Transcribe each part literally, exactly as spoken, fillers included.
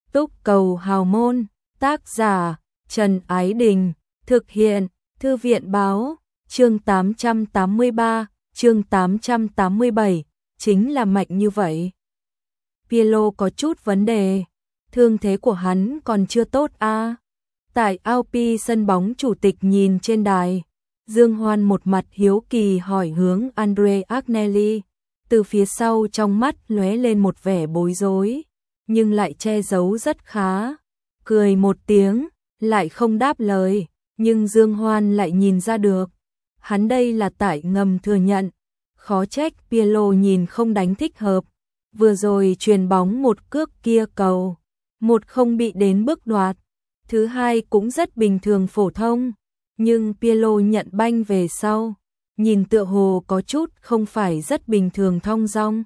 Túc cầu hào môn, tác giả Trần Ái Đình, thực hiện Thư viện báo, chương tám trăm tám mươi ba, chương tám trăm tám mươi bảy, chính là mạnh như vậy. Pirlo có chút vấn đề, thương thế của hắn còn chưa tốt a. À. Tại Alpi sân bóng chủ tịch nhìn trên đài, Dương Hoan một mặt hiếu kỳ hỏi hướng Andre Agnelli, từ phía sau trong mắt lóe lên một vẻ bối rối, nhưng lại che giấu rất khá, cười một tiếng, lại không đáp lời, nhưng Dương Hoan lại nhìn ra được, hắn đây là tại ngầm thừa nhận, khó trách Pirlo nhìn không đánh thích hợp, vừa rồi truyền bóng một cước kia cầu, một không bị đến bước đoạt, thứ hai cũng rất bình thường phổ thông, nhưng Pirlo nhận banh về sau, nhìn tựa hồ có chút không phải rất bình thường thong dong.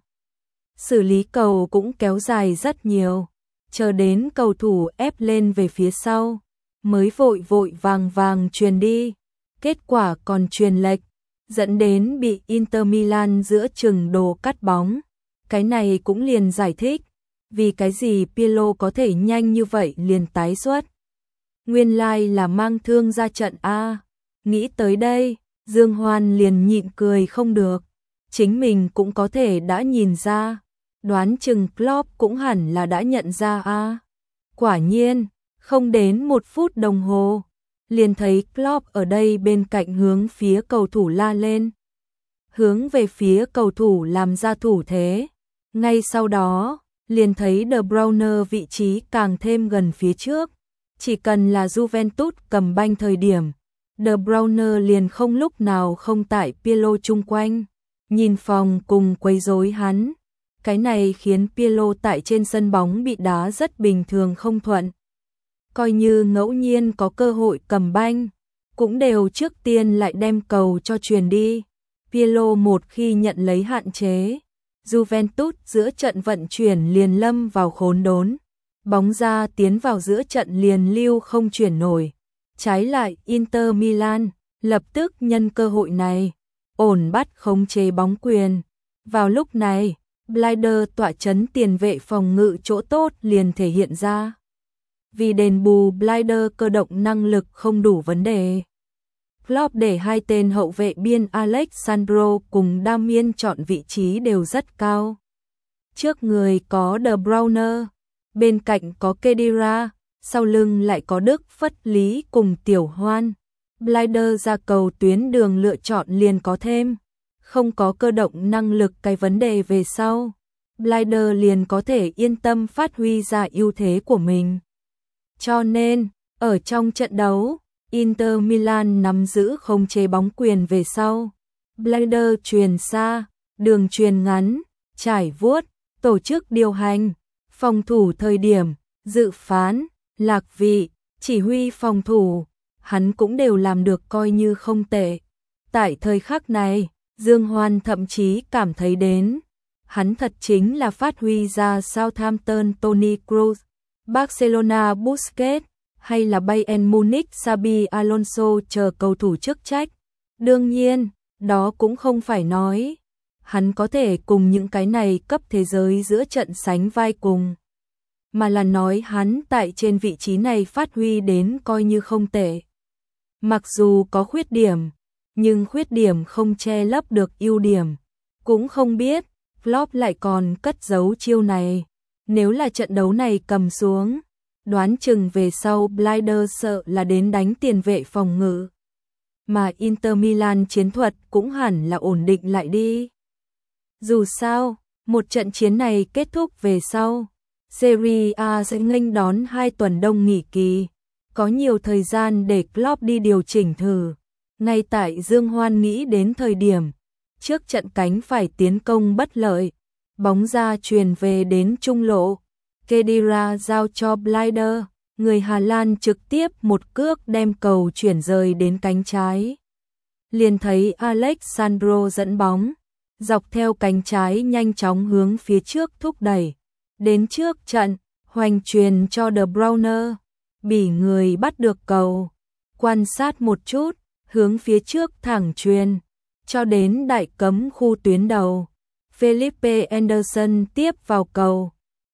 Xử lý cầu cũng kéo dài rất nhiều, chờ đến cầu thủ ép lên về phía sau, mới vội vội vàng vàng truyền đi, kết quả còn truyền lệch, dẫn đến bị Inter Milan giữa chừng đồ cắt bóng. Cái này cũng liền giải thích, vì cái gì Pirlo có thể nhanh như vậy liền tái xuất. Nguyên lai like là mang thương ra trận A. Nghĩ tới đây, Dương Hoan liền nhịn cười không được, chính mình cũng có thể đã nhìn ra, đoán chừng Klopp cũng hẳn là đã nhận ra A. Quả nhiên, không đến một phút đồng hồ, liền thấy Klopp ở đây bên cạnh hướng phía cầu thủ la lên, hướng về phía cầu thủ làm ra thủ thế. Ngay sau đó, liền thấy De Bruyne vị trí càng thêm gần phía trước, chỉ cần là Juventus cầm banh thời điểm, De Bruyne liền không lúc nào không tại Pirlo chung quanh, nhìn phòng cùng quấy rối hắn. Cái này khiến Pirlo tại trên sân bóng bị đá rất bình thường không thuận. Coi như ngẫu nhiên có cơ hội cầm banh, cũng đều trước tiên lại đem cầu cho truyền đi. Pirlo một khi nhận lấy hạn chế, Juventus giữa trận vận chuyển liền lâm vào khốn đốn, bóng ra tiến vào giữa trận liền lưu không chuyển nổi. Trái lại Inter Milan lập tức nhân cơ hội này, ổn bắt khống chế bóng quyền. Vào lúc này, Bleider tọa chấn tiền vệ phòng ngự chỗ tốt liền thể hiện ra. Vì đền bù Bleider cơ động năng lực không đủ vấn đề, Klopp để hai tên hậu vệ biên Alexandro cùng Damien chọn vị trí đều rất cao. Trước người có De Bruyne, bên cạnh có Khedira, sau lưng lại có Đức Phất Lý cùng Tiểu Hoan. Bleider ra cầu tuyến đường lựa chọn liền có thêm, không có cơ động năng lực cái vấn đề về sau, Bleider liền có thể yên tâm phát huy ra ưu thế của mình. Cho nên, ở trong trận đấu, Inter Milan nắm giữ khống chế bóng quyền về sau, Bleider truyền xa, đường truyền ngắn, trải vuốt, tổ chức điều hành, phòng thủ thời điểm, dự phán, lạc vị, chỉ huy phòng thủ, hắn cũng đều làm được coi như không tệ. Tại thời khắc này, Dương Hoan thậm chí cảm thấy đến, hắn thật chính là phát huy ra Southampton Toni Kroos, Barcelona Busquets, hay là Bayern Munich Xabi Alonso chờ cầu thủ chức trách. Đương nhiên, đó cũng không phải nói hắn có thể cùng những cái này cấp thế giới giữa trận sánh vai cùng, mà là nói hắn tại trên vị trí này phát huy đến coi như không tệ. Mặc dù có khuyết điểm, nhưng khuyết điểm không che lấp được ưu điểm. Cũng không biết, Klopp lại còn cất giấu chiêu này. Nếu là trận đấu này cầm xuống, đoán chừng về sau Bleider sợ là đến đánh tiền vệ phòng ngự. Mà Inter Milan chiến thuật cũng hẳn là ổn định lại đi. Dù sao, một trận chiến này kết thúc về sau, Serie A sẽ nghênh đón hai tuần đông nghỉ kỳ, có nhiều thời gian để Klopp đi điều chỉnh thử. Ngay tại Dương Hoan nghĩ đến thời điểm, trước trận cánh phải tiến công bất lợi, bóng ra truyền về đến trung lộ, Khedira giao cho Bleider, người Hà Lan trực tiếp một cước đem cầu chuyển rời đến cánh trái. Liền thấy Alexandro dẫn bóng, dọc theo cánh trái nhanh chóng hướng phía trước thúc đẩy, đến trước trận, hoành truyền cho De Bruyne, bỉ người bắt được cầu, quan sát một chút, hướng phía trước thẳng truyền, cho đến đại cấm khu tuyến đầu. Felipe Anderson tiếp vào cầu,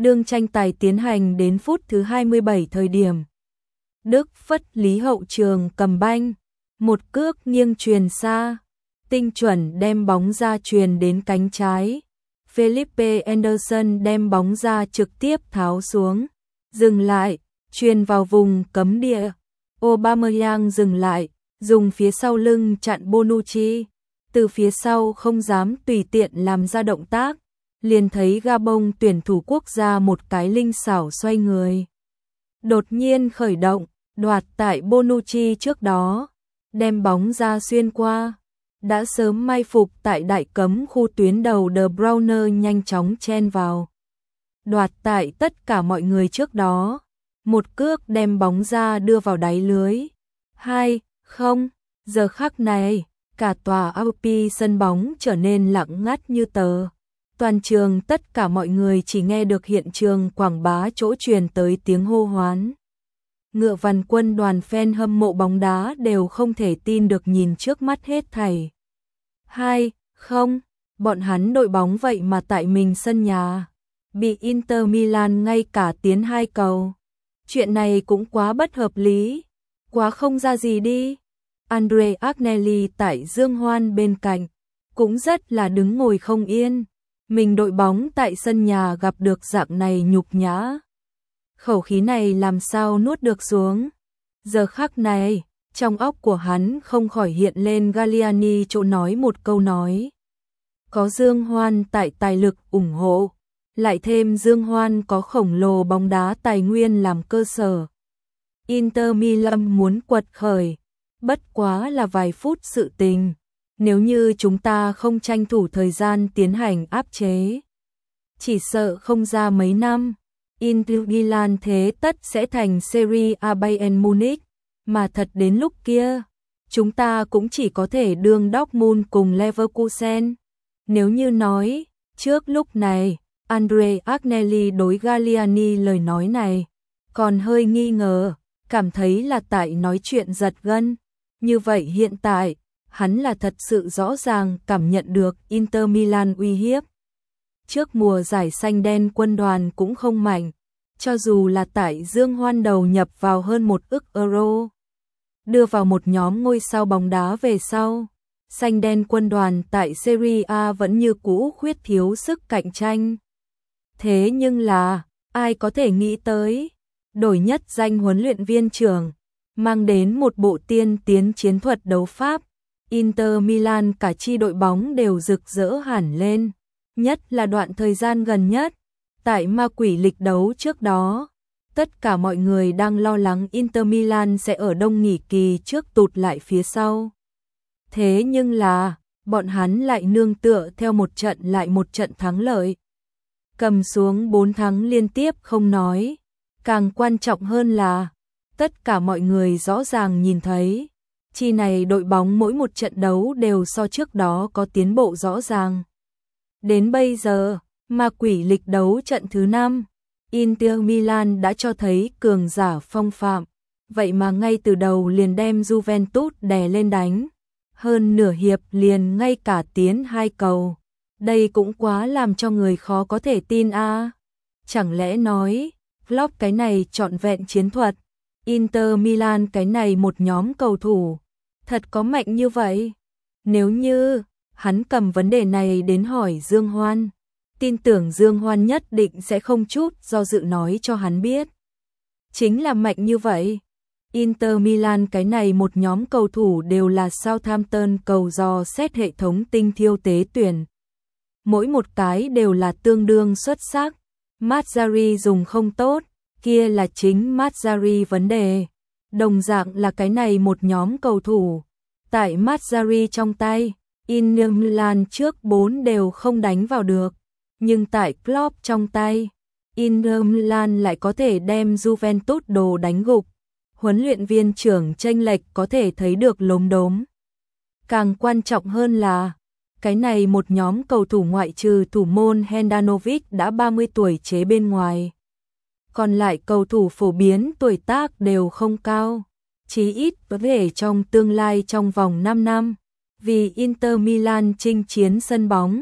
Đương tranh tài tiến hành đến phút thứ hai mươi bảy thời điểm. Đức phất lý hậu trường cầm banh, một cước nghiêng truyền xa, tinh chuẩn đem bóng ra truyền đến cánh trái. Felipe Anderson đem bóng ra trực tiếp tháo xuống, dừng lại, truyền vào vùng cấm địa. Aubameyang dừng lại, dùng phía sau lưng chặn Bonucci, từ phía sau không dám tùy tiện làm ra động tác, liền thấy Gabon tuyển thủ quốc gia một cái linh xảo xoay người. Đột nhiên khởi động, đoạt tại Bonucci trước đó, đem bóng ra xuyên qua. Đã sớm mai phục tại đại cấm khu tuyến đầu De Bruyne nhanh chóng chen vào. Đoạt tại tất cả mọi người trước đó, một cước đem bóng ra đưa vào đáy lưới. Hai, không, giờ khắc này, cả tòa a pê sân bóng trở nên lặng ngắt như tờ. Toàn trường tất cả mọi người chỉ nghe được hiện trường quảng bá chỗ truyền tới tiếng hô hoán. Ngựa vằn quân đoàn fan hâm mộ bóng đá đều không thể tin được nhìn trước mắt hết thảy. Hai, không, bọn hắn đội bóng vậy mà tại mình sân nhà, bị Inter Milan ngay cả tiến hai cầu. Chuyện này cũng quá bất hợp lý, quá không ra gì đi. Andre Agnelli tại Dương Hoan bên cạnh, cũng rất là đứng ngồi không yên. Mình đội bóng tại sân nhà gặp được dạng này nhục nhã. Khẩu khí này làm sao nuốt được xuống. Giờ khắc này, trong óc của hắn không khỏi hiện lên Galliani chỗ nói một câu nói. Có Dương Hoan tại tài lực ủng hộ, lại thêm Dương Hoan có khổng lồ bóng đá tài nguyên làm cơ sở. Inter Milan muốn quật khởi, bất quá là vài phút sự tình. Nếu như chúng ta không tranh thủ thời gian tiến hành áp chế, chỉ sợ không ra mấy năm, Inter Milan thế tất sẽ thành Serie A Bayern Munich, mà thật đến lúc kia, chúng ta cũng chỉ có thể đương Dortmund cùng Leverkusen. Nếu như nói, trước lúc này, Andre Agnelli đối Galliani lời nói này, còn hơi nghi ngờ, cảm thấy là tại nói chuyện giật gân. Như vậy hiện tại, hắn là thật sự rõ ràng cảm nhận được Inter Milan uy hiếp. Trước mùa giải xanh đen quân đoàn cũng không mạnh, cho dù là tại Dương Hoan đầu nhập vào hơn một ức euro, đưa vào một nhóm ngôi sao bóng đá về sau, xanh đen quân đoàn tại Serie A vẫn như cũ khuyết thiếu sức cạnh tranh. Thế nhưng là, ai có thể nghĩ tới, đổi nhất danh huấn luyện viên trưởng, mang đến một bộ tiên tiến chiến thuật đấu pháp, Inter Milan cả chi đội bóng đều rực rỡ hẳn lên, nhất là đoạn thời gian gần nhất, tại ma quỷ lịch đấu trước đó, tất cả mọi người đang lo lắng Inter Milan sẽ ở đông nghỉ kỳ trước tụt lại phía sau. Thế nhưng là, bọn hắn lại nương tựa theo một trận lại một trận thắng lợi. Cầm xuống bốn thắng liên tiếp không nói, càng quan trọng hơn là, tất cả mọi người rõ ràng nhìn thấy, chi này đội bóng mỗi một trận đấu đều so trước đó có tiến bộ rõ ràng. Đến bây giờ, ma quỷ lịch đấu trận thứ năm, Inter Milan đã cho thấy cường giả phong phạm, vậy mà ngay từ đầu liền đem Juventus đè lên đánh, hơn nửa hiệp liền ngay cả tiến hai cầu. Đây cũng quá làm cho người khó có thể tin a. À. Chẳng lẽ nói, Klopp cái này trọn vẹn chiến thuật, Inter Milan cái này một nhóm cầu thủ, thật có mạnh như vậy? Nếu như hắn cầm vấn đề này đến hỏi Dương Hoan, tin tưởng Dương Hoan nhất định sẽ không chút do dự nói cho hắn biết. Chính là mạnh như vậy. Inter Milan cái này một nhóm cầu thủ đều là Southampton cầu dò xét hệ thống tinh thiêu tế tuyển. Mỗi một cái đều là tương đương xuất sắc. Mazzarri dùng không tốt, kia là chính Mazzarri vấn đề. Đồng dạng là cái này một nhóm cầu thủ. Tại Mazzarri trong tay, Inter Milan trước bốn đều không đánh vào được. Nhưng tại Klopp trong tay, Inter Milan lại có thể đem Juventus đồ đánh gục. Huấn luyện viên trưởng chênh lệch có thể thấy được lốm đốm. Càng quan trọng hơn là, cái này một nhóm cầu thủ ngoại trừ thủ môn Handanovic đã ba mươi tuổi chế bên ngoài. Còn lại cầu thủ phổ biến tuổi tác đều không cao, chí ít có thể trong tương lai trong vòng năm năm, vì Inter Milan chinh chiến sân bóng,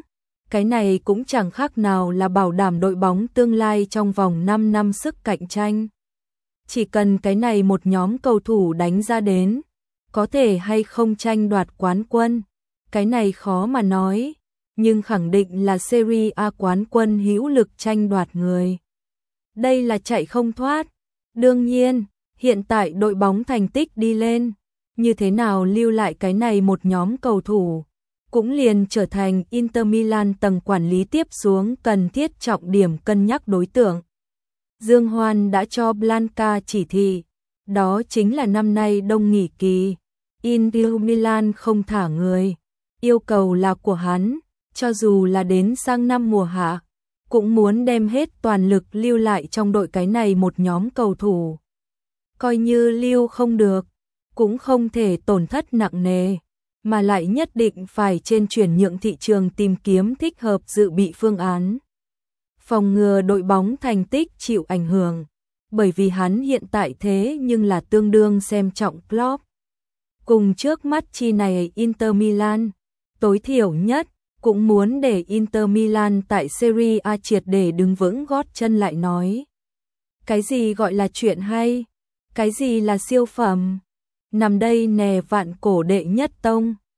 cái này cũng chẳng khác nào là bảo đảm đội bóng tương lai trong vòng năm năm sức cạnh tranh. Chỉ cần cái này một nhóm cầu thủ đánh ra đến, có thể hay không tranh đoạt quán quân, cái này khó mà nói, nhưng khẳng định là Serie A quán quân hữu lực tranh đoạt người. Đây là chạy không thoát. Đương nhiên, hiện tại đội bóng thành tích đi lên, như thế nào lưu lại cái này một nhóm cầu thủ, cũng liền trở thành Inter Milan tầng quản lý tiếp xuống cần thiết trọng điểm cân nhắc đối tượng. Dương Hoan đã cho Blanca chỉ thị, đó chính là năm nay đông nghỉ kỳ, Inter Milan không thả người, yêu cầu là của hắn, cho dù là đến sang năm mùa hạ, cũng muốn đem hết toàn lực lưu lại trong đội cái này một nhóm cầu thủ. Coi như lưu không được, cũng không thể tổn thất nặng nề, mà lại nhất định phải trên chuyển nhượng thị trường tìm kiếm thích hợp dự bị phương án. Phòng ngừa đội bóng thành tích chịu ảnh hưởng, bởi vì hắn hiện tại thế nhưng là tương đương xem trọng Klopp. Cùng trước mắt chi này Inter Milan, tối thiểu nhất, cũng muốn để Inter Milan tại Serie A triệt để đứng vững gót chân lại nói. Cái gì gọi là chuyện hay? Cái gì là siêu phẩm? Nằm đây nè vạn cổ đệ nhất tông.